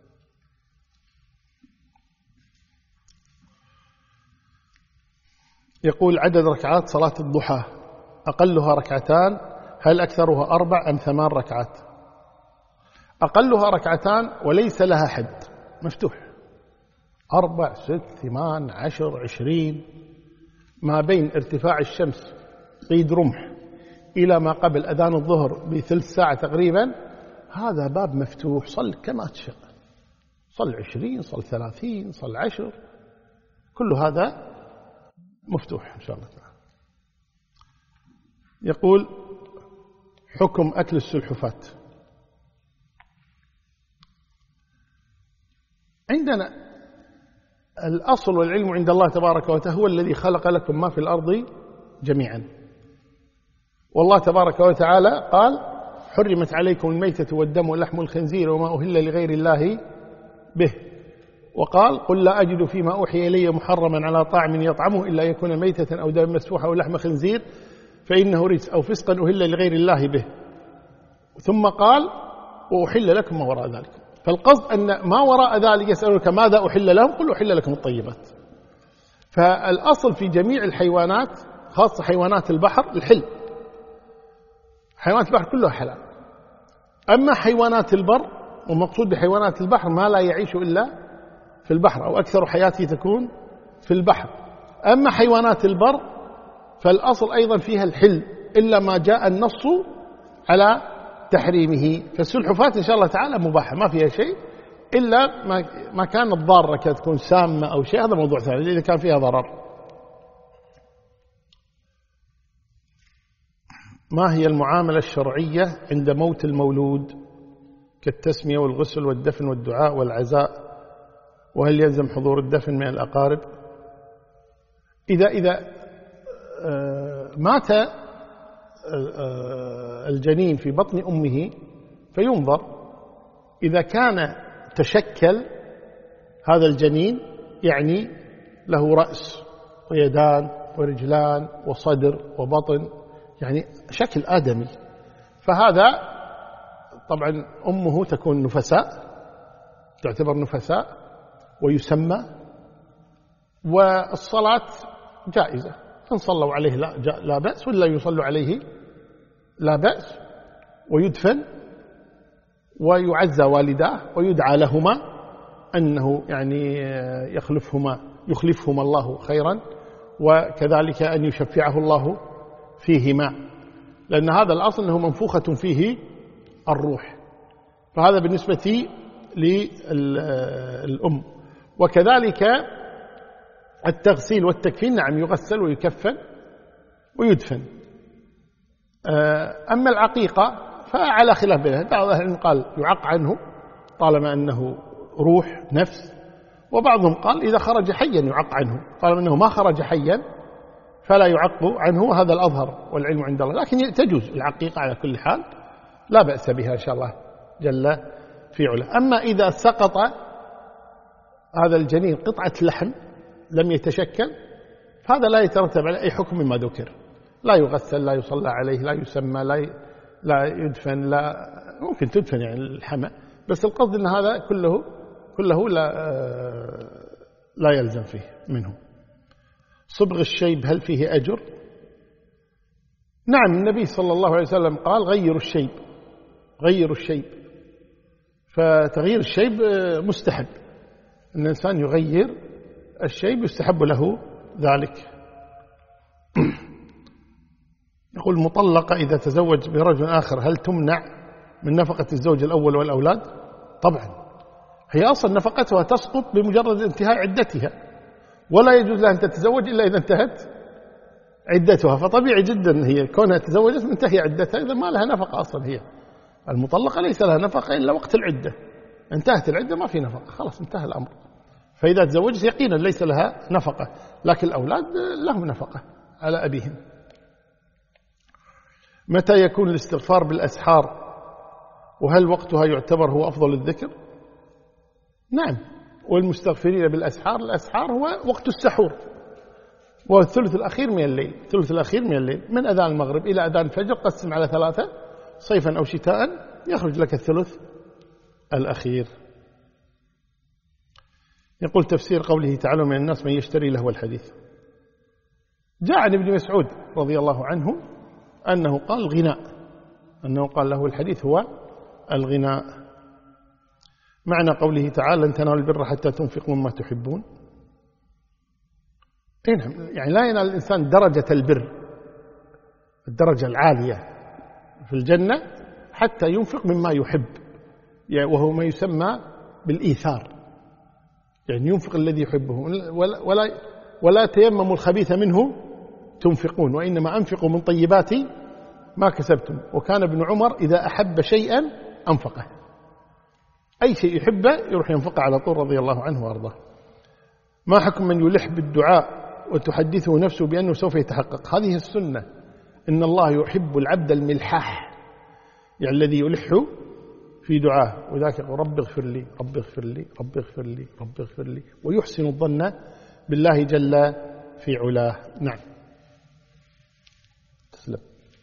يقول عدد ركعات صلاة الضحى أقلها ركعتان، هل أكثرها 4 أم 8 ركعات؟ أقلها ركعتان وليس لها حد، مفتوح، 4 6 8 10 20، ما بين ارتفاع الشمس قيد رمح إلى ما قبل أذان الظهر بثلث ساعة تقريبا، هذا باب مفتوح، صل كما تشاء، صل 20 صل 30 صل 10، كل هذا مفتوح إن شاء الله تعالى. يقول حكم أكل السلحفاة. عندنا الأصل والعلم عند الله تبارك وتعالى هو الذي خلق لكم ما في الأرض جميعا، والله تبارك وتعالى قال حرمت عليكم الميتة والدم ولحم الخنزير وما أهل لغير الله به، وقال قل لا أجد فيما أوحي إلي محرما على طاعم يطعمه إلا يكون ميتة أو دم مسفوحا أو لحم خنزير فإنه رجس أو فسقا أهل لغير الله به، ثم قال وأحل لكم ما وراء ذلك. فالقصد أن ما وراء ذلك يسألونك ماذا أحل لهم، قل أحل لكم الطيبات. فالأصل في جميع الحيوانات خاصة حيوانات البحر الحل، حيوانات البحر كلها حلال. أما حيوانات البر، ومقصود بحيوانات البحر ما لا يعيش إلا في البحر أو أكثر حياته تكون في البحر. أما حيوانات البر فالأصل أيضا فيها الحل إلا ما جاء النص على تحريمه. فالسلحفاة إن شاء الله تعالى مباحة ما فيها شيء، إلا ما كانت ضارة تكون سامة أو شيء، هذا موضوع ثاني إذا كان فيها ضرر. ما هي المعاملة الشرعية عند موت المولود كالتسمية والغسل والدفن والدعاء والعزاء، وهل يلزم حضور الدفن من الأقارب؟ إذا مات الجنين في بطن أمه فينظر، إذا كان تشكل هذا الجنين يعني له رأس ويدان ورجلان وصدر وبطن، يعني شكل آدمي، فهذا طبعا أمه تكون نفساء، تعتبر نفساء ويسمى، والصلاة جائزة، إن صلوا عليه لا بأس، ولا يصلوا عليه لا بأس، ويدفن ويعزى والداه ويدعى لهما أنه يعني يخلفهما الله خيرا، وكذلك أن يشفعه الله فيهما، لأن هذا الأصل أنه منفوخة فيه الروح. فهذا بالنسبة للأم. وكذلك التغسيل والتكفين، نعم يغسل ويكفن ويدفن. أما العقيقة فعلى خلاف بينها، بعض أهل العلم قال يعق عنه طالما أنه روح نفس، وبعضهم قال إذا خرج حيا يعق عنه، طالما أنه ما خرج حيا فلا يعق عنه، هذا الأظهر والعلم عند الله. لكن تجوز العقيقة على كل حال، لا بأس بها إن شاء الله جل في علا. أما إذا سقط هذا الجنين قطعة لحم لم يتشكل، فهذا لا يترتب على أي حكم مما ذكر، لا يغسل، لا يصلى عليه، لا يسمى، لا يدفن، لا ممكن تدفن يعني الحمى، بس القصد أن هذا كله لا يلزم فيه منه. صبغ الشيب هل فيه أجر؟ نعم، النبي صلى الله عليه وسلم قال غيروا الشيب، فتغيير الشيب مستحب، أن الإنسان يغير الشيب يستحب له ذلك. يقول المطلقة إذا تزوج برجل آخر هل تمنع من نفقة الزوج الأول والأولاد؟ طبعا، هي أصلا نفقتها تسقط بمجرد انتهاء عدتها، ولا يجوز لها أن تتزوج إلا إذا انتهت عدتها، فطبيعي جدا هي كونها تزوجت منتهي عدتها، إذا ما لها نفقة أصلا. هي المطلقة ليس لها نفقة إلا وقت العدة، انتهت العدة ما في نفقة، خلاص انتهى الأمر. فإذا تزوجت يقينا ليس لها نفقة، لكن الأولاد لهم نفقة على أبيهم. متى يكون الاستغفار بالأسحار، وهل وقتها يعتبر هو أفضل الذكر؟ نعم، والمستغفرين بالأسحار، الأسحار هو وقت السحور، والثلث الأخير من الليل، الثلث الأخير من الليل من أذان المغرب إلى أذان الفجر، قسم على 3 صيفا أو شتاء يخرج لك الثلث الأخير. يقول تفسير قوله تعالى من الناس من يشتري لهو الحديث. جاء عن ابن مسعود رضي الله عنه أنه قال غناء، أنه قال له الحديث هو الغناء. معنى قوله تعالى لن تنالوا البر حتى تنفقوا مما تحبون، يعني لا ينال الإنسان درجة البر، الدرجة العالية في الجنة حتى ينفق مما يحب، وهو ما يسمى بالإيثار، يعني ينفق الذي يحبه، ولا تيمموا الخبيث منه تنفقون وإنما أنفقوا من طيبات ما كسبتم. وكان ابن عمر إذا أحب شيئا أنفقه، أي شيء يحبه يروح ينفقه على طول رضي الله عنه وأرضاه. ما حكم من يلح بالدعاء وتحدثه نفسه بأنه سوف يتحقق؟ هذه السنة، إن الله يحب العبد الملحاح، يعني الذي يلح في دعاه، وذاك يقول رب اغفر لي رب اغفر لي رب اغفر لي رب اغفر لي، ويحسن الظن بالله جل في علاه. نعم، تسلم.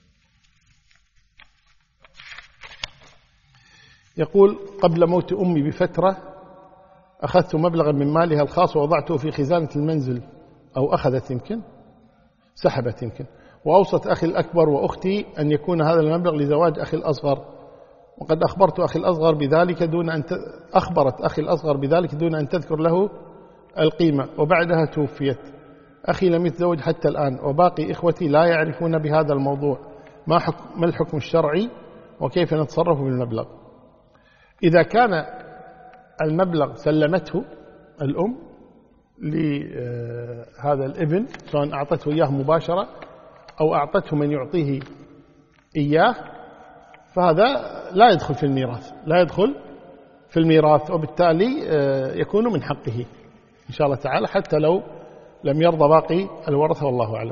يقول قبل موت أمي بفترة أخذت مبلغا من مالها الخاص ووضعته في خزانة المنزل، أو أخذت يمكن سحبت يمكن، وأوصت أخي الأكبر وأختي أن يكون هذا المبلغ لزواج أخي الأصغر، وقد أخبرت أخي الأصغر بذلك أخبرت أخي الأصغر بذلك دون أن تذكر له القيمة، وبعدها توفيت. أخي لم يتزوج حتى الآن، وباقي إخوتي لا يعرفون بهذا الموضوع، ما الحكم الشرعي وكيف نتصرف بالمبلغ؟ إذا كان المبلغ سلمته الأم لهذا الابن، سواء أعطته إياه مباشرة أو أعطته من يعطيه إياه، فهذا لا يدخل في الميراث، لا يدخل في الميراث، وبالتالي يكون من حقه إن شاء الله تعالى حتى لو لم يرضى باقي الورثة، والله أعلم.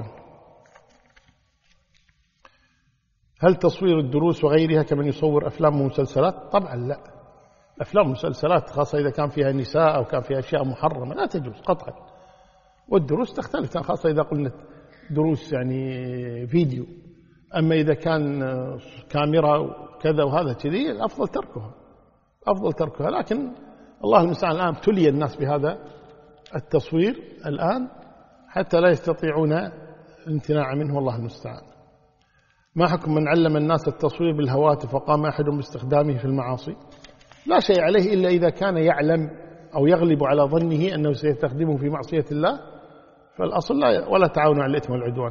هل تصوير الدروس وغيرها كمن يصور أفلام ومسلسلات؟ طبعا لا، أفلام ومسلسلات خاصة إذا كان فيها نساء أو كان فيها أشياء محرمة لا تجوز قطعا، والدروس تختلف خاصة إذا قلنا دروس يعني فيديو، أما إذا كان كاميرا وكذا وهذا كذي الأفضل تركها، أفضل تركها. لكن الله المستعان الآن ابتلي الناس بهذا التصوير الآن حتى لا يستطيعون الامتناع منه، والله المستعان. ما حكم من علم الناس التصوير بالهواتف وقام أحد باستخدامه في المعاصي؟ لا شيء عليه إلا إذا كان يعلم أو يغلب على ظنه أنه سيستخدمه في معصية الله، فالأصل لا، ولا تعاونوا على الإثم والعدوان.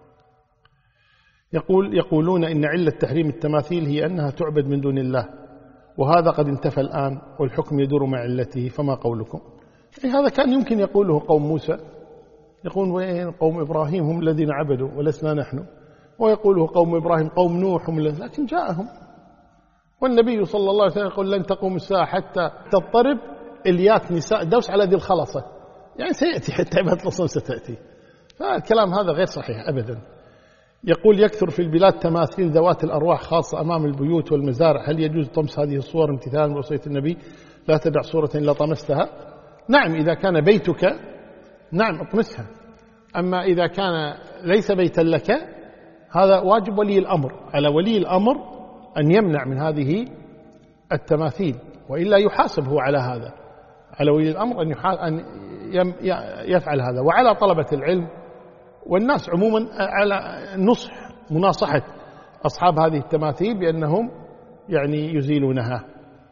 يقولون إن علة تحريم التماثيل هي أنها تعبد من دون الله، وهذا قد انتفى الآن والحكم يدور مع علته، فما قولكم؟ هذا كان يمكن يقوله قوم موسى، يقول وين قوم إبراهيم هم الذين عبدوا ولسنا نحن، ويقوله قوم إبراهيم قوم نوح هم الذين، لكن جاءهم. والنبي صلى الله عليه وسلم يقول لن تقوم الساعة حتى تضطرب إليات نساء دوس على ذي الخلصة، يعني سيأتي حتى عبادة الأصنام ستأتي، فالكلام هذا غير صحيح أبدا. يقول يكثر في البلاد تماثيل ذوات الأرواح خاصة أمام البيوت والمزارع، هل يجوز طمس هذه الصور امتثالا لوصية النبي لا تدع صورة إلا طمستها؟ نعم، إذا كان بيتك نعم اطمسها، أما إذا كان ليس بيتا لك هذا واجب ولي الأمر، على ولي الأمر أن يمنع من هذه التماثيل، وإلا يحاسب هو على هذا، على ولي الأمر أن يفعل هذا، وعلى طلبة العلم والناس عموما على مناصحة أصحاب هذه التماثيل بأنهم يعني يزيلونها.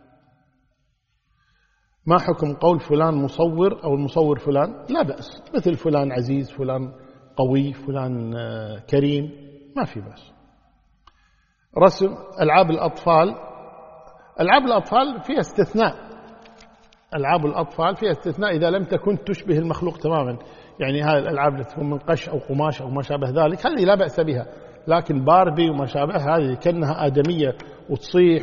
ما حكم قول فلان مصور أو المصور فلان؟ لا بأس، مثل فلان عزيز، فلان قوي، فلان كريم، ما في بأس. رسم ألعاب الأطفال فيها استثناء. ألعاب الأطفال فيها استثناء إذا لم تكن تشبه المخلوق تماما، يعني هذه الألعاب التي تكون من قش أو قماش أو ما شابه ذلك هذه لا بأس بها. لكن باربي وما شابه هذه كأنها آدمية وتصيح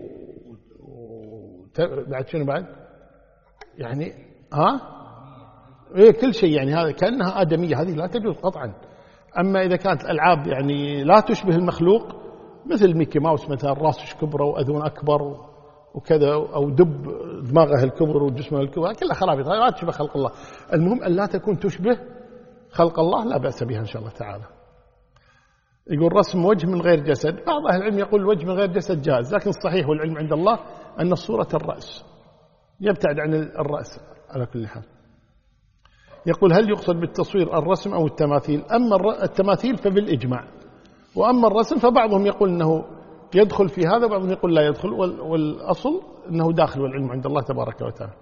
بعد شنو بعد يعني إيه كل شيء، يعني هذا كأنها آدمية، هذه لا تجوز قطعا. أما إذا كانت الألعاب يعني لا تشبه المخلوق مثل ميكي ماوس مثلا، راسه كبره وأذون أكبر وكذا، أو دماغه الكبر وجسمه الكبر، كلها خرابيط لا تشبه خلق الله. المهم أن لا تكون تشبه خلق الله، لا بأس بها إن شاء الله تعالى. يقول رسم وجه من غير جسد، بعض أهل العلم يقول الوجه من غير جسد جائز، لكن الصحيح والعلم عند الله أن صورة الرأس يبتعد عن الرأس على كل حال. يقول هل يقصد بالتصوير الرسم أو التماثيل؟ أما التماثيل فبالإجماع، وأما الرسم فبعضهم يقول أنه يدخل في هذا وبعضهم يقول لا يدخل، والأصل أنه داخل، والعلم عند الله تبارك وتعالى.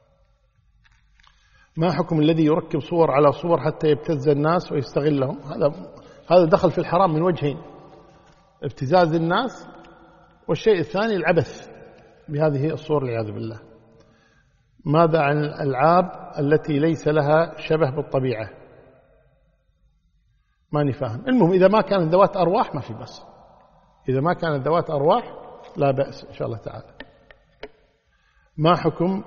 ما حكم الذي يركب صور على صور حتى يبتز الناس ويستغلهم؟ هذا دخل في الحرام من وجهين: ابتزاز الناس، والشيء الثاني العبث بهذه الصور والعياذ بالله. ماذا عن الألعاب التي ليس لها شبه بالطبيعة؟ ماني فاهم. المهم إذا ما كانت ذوات أرواح ما في بأس، إذا ما كانت ذوات أرواح لا بأس إن شاء الله تعالى. ما حكم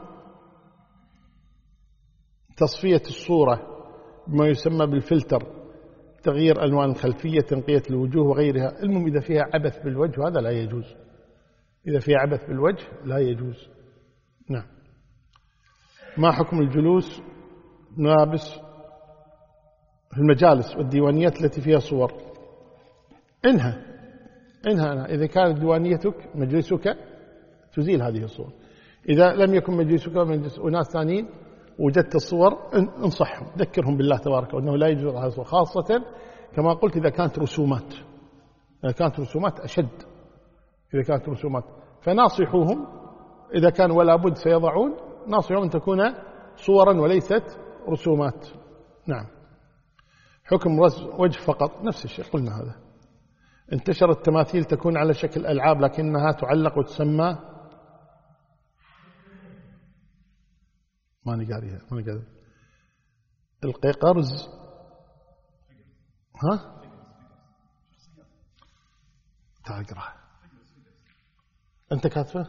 تصفية الصورة بما يسمى بالفلتر، تغيير ألوان الخلفية، تنقية الوجوه وغيرها؟ المهم إذا فيها عبث بالوجه هذا لا يجوز، إذا فيها عبث بالوجه لا يجوز. نعم. ما حكم الجلوس نابس في المجالس والديوانيات التي فيها صور؟ انهى إذا كانت ديوانيتك مجلسك تزيل هذه الصور. إذا لم يكن مجلسك ومجلس أناس ثانيين وجدت الصور انصحهم، ذكرهم بالله تبارك وأنه لا يجوز هذا الصور، خاصة كما قلت إذا كانت رسومات، أشد. إذا كانت رسومات فناصحوهم، إذا كان ولا بد سيضعون، ناصحهم أن تكون صورا وليست رسومات. نعم. حكم وجه فقط، نفس الشيء قلنا هذا. انتشرت التماثيل تكون على شكل ألعاب لكنها تعلق وتسمى ما نقاريها القيقرز. تعال اقرأ أنت كاتبه؟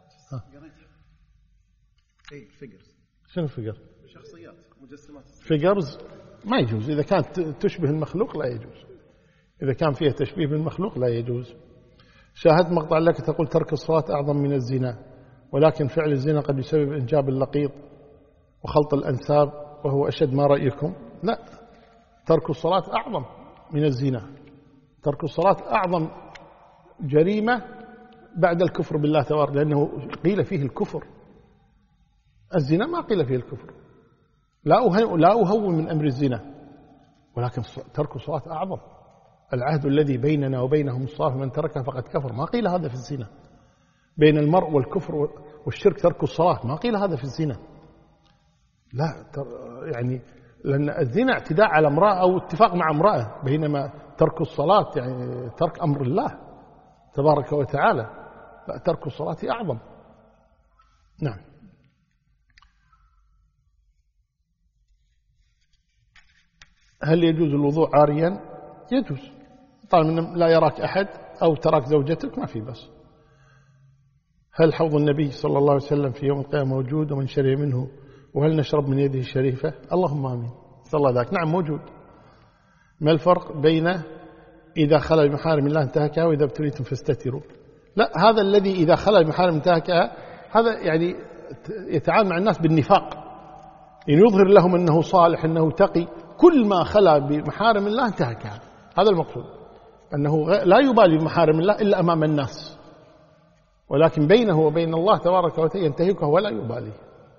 شنو فيجر؟ شخصيات مجسمات. فيجرز ما يجوز، إذا كانت تشبه المخلوق لا يجوز، إذا كان فيها تشبيه بالمخلوق لا يجوز. شاهدت مقطع لك تقول ترك الصلاة أعظم من الزنا، ولكن فعل الزنا قد يسبب إنجاب اللقيط وخلط الأنساب وهو أشد، ما رأيكم؟ لا، ترك الصلاة أعظم من الزنا، ترك الصلاة أعظم جريمة بعد الكفر بالله تبارك، لأنه قيل فيه الكفر. الزنا ما قيل فيه الكفر، لا أهون من أمر الزنا، ولكن ترك الصلاة أعظم. العهد الذي بيننا وبينهم الصلاة من تركها فقد كفر، ما قيل هذا في الزنا. بين المرء والكفر والشرك ترك الصلاة، ما قيل هذا في الزنا. لا، يعني لأن الزنا اعتداء على امرأة أو اتفاق مع امرأة، بينما ترك الصلاة يعني ترك أمر الله تبارك وتعالى. لا، ترك الصلاة أعظم. نعم. هل يجوز الوضوء عاريا؟ يجوز، طالما لا يراك أحد أو تراك زوجتك ما في بس. هل حوض النبي صلى الله عليه وسلم في يوم القيامة موجود ومن شرب منه، وهل نشرب من يده الشريفة؟ اللهم آمين. صلى الله ذاك. نعم موجود. ما الفرق بين إذا خلى بمحارم الله انتهكها وإذا ابتليتم فاستتروا؟ لا، هذا الذي إذا خلى بمحارم انتهكها هذا يعني يتعامل مع الناس بالنفاق، يعني يظهر لهم أنه صالح أنه تقي، كل ما خلى بمحارم الله انتهكها. هذا المقصود، أنه لا يبالي بمحارم الله إلا أمام الناس، ولكن بينه وبين الله تبارك وتعالى ينتهكه ولا يبالي.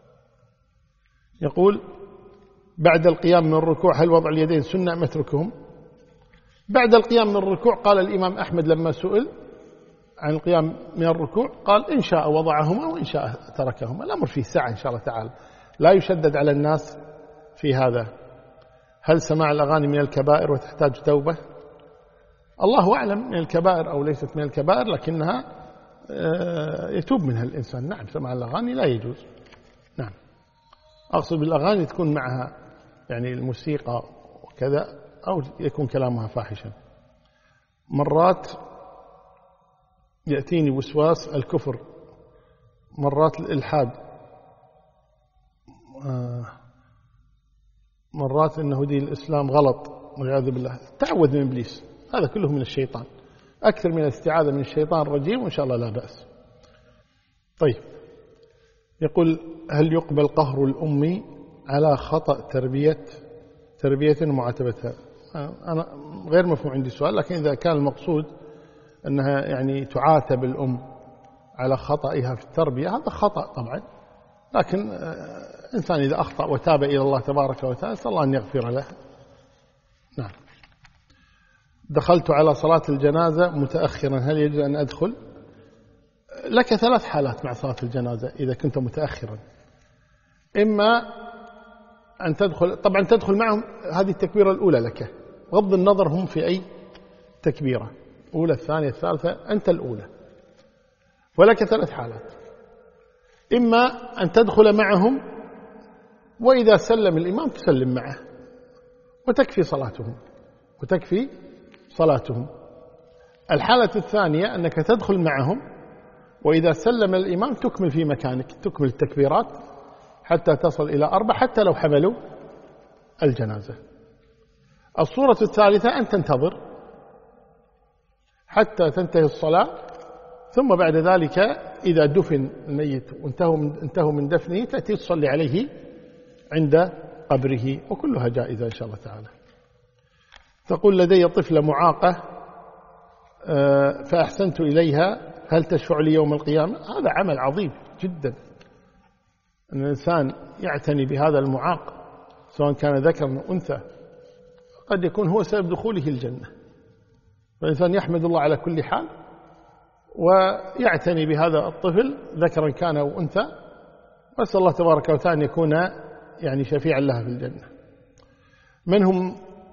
يقول بعد القيام من الركوع هل وضع اليدين سنة أم أتركهم؟ بعد القيام من الركوع قال الإمام أحمد لما سئل عن القيام من الركوع قال إن شاء وضعهما وإن شاء تركهما. الأمر فيه سعة إن شاء الله تعالى، لا يشدد على الناس في هذا. هل سماع الأغاني من الكبائر وتحتاج توبة؟ الله أعلم من الكبائر أو ليست من الكبائر، لكنها يتوب منها الإنسان. نعم، سماع الأغاني لا يجوز. نعم، أقصد بالأغاني تكون معها يعني الموسيقى وكذا، أو يكون كلامها فاحشا. مرات يأتيني وسواس الكفر، مرات الإلحاد، مرات إنه دين الإسلام غلط والعياذ بالله. تعوذ من إبليس، هذا كله من الشيطان. أكثر من الاستعاذة من الشيطان الرجيم، وإن شاء الله لا بأس. طيب، يقول: هل يقبل قهر الأم على خطأ تربية ومعاتبتها؟ أنا غير مفهوم عندي سؤال، لكن إذا كان المقصود أنها يعني تعاتب الأم على خطئها في التربية، هذا خطأ طبعا، لكن إنسان إذا أخطأ وتاب إلى الله تبارك وتعالى أسأل الله أن يغفر له. نعم. دخلت على صلاة الجنازة متأخرا، هل يجوز أن أدخل؟ لك 3 حالات مع صلاة الجنازة إذا كنت متأخرا. إما أن تدخل، طبعا تدخل معهم، هذه التكبيرة الأولى لك، بغض النظر هم في أي تكبيرة، أولى الثانية الثالثة، أنت الأولى. ولك 3 حالات: إما أن تدخل معهم وإذا سلم الإمام تسلم معه وتكفي صلاتهم. الحالة الثانية أنك تدخل معهم وإذا سلم الإمام تكمل في مكانك، تكمل التكبيرات حتى تصل إلى 4 حتى لو حملوا الجنازة. الصورة الثالثة أن تنتظر حتى تنتهي الصلاة، ثم بعد ذلك إذا دفن الميت وانتهوا من دفنه تأتي تصلي عليه عند قبره، وكلها جائزة إن شاء الله تعالى. تقول: لدي طفلة معاقة فأحسنت إليها، هل تشفع لي يوم القيامة؟ هذا عمل عظيم جدا، أن الإنسان يعتني بهذا المعاق سواء كان ذكر أو أنثى، قد يكون هو سبب دخوله الجنة. فالإنسان يحمد الله على كل حال ويعتني بهذا الطفل ذكرا كان أو أنثى، وأسأل الله تبارك وتعالى أن يكون يعني شفيعا لها في الجنة. من هم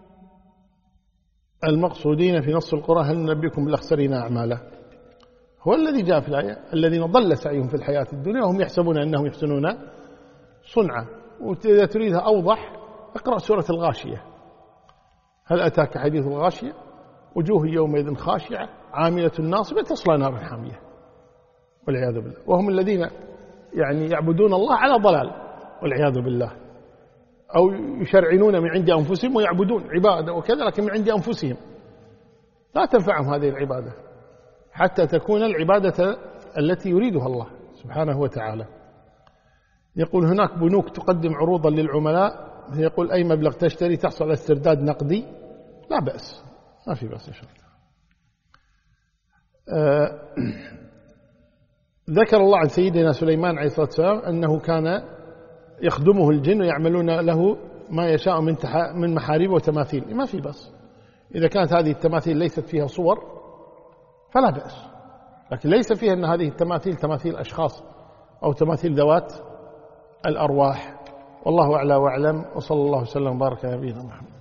المقصودين في نص القرآن؟ هل ننبئكم بالأخسرين أعمالا؟ هو الذي جاء في الآية: الذين ضل سعيهم في الحياة الدنيا وهم يحسبون أنهم يحسنون صنعا. وإذا تريدها أوضح اقرأ سورة الغاشية: هل أتاك حديث الغاشية؟ وجوه يومئذ خاشعة عاملة ناصبة تصلى نارا حامية، والعياذ بالله. وهم الذين يعني يعبدون الله على ضلال والعياذ بالله، أو يشرعنون من عند أنفسهم ويعبدون عبادة وكذا، لكن من عند أنفسهم لا تنفعهم هذه العبادة حتى تكون العبادة التي يريدها الله سبحانه وتعالى. يقول: هناك بنوك تقدم عروضا للعملاء، يقول أي مبلغ تشتري تحصل على استرداد نقدي. لا بأس، ما في بأس إن شاء الله. ذكر الله عن سيدنا سليمان عليه الصلاة والسلام أنه كان يخدمه الجن ويعملون له ما يشاء من محاريب وتماثيل. ما في بأس إذا كانت هذه التماثيل ليست فيها صور فلا بأس، لكن ليس فيها أن هذه التماثيل تماثيل أشخاص أو تماثيل ذوات الأرواح. والله أعلى وأعلم، وصلى الله وسلم وبارك على نبينا محمد.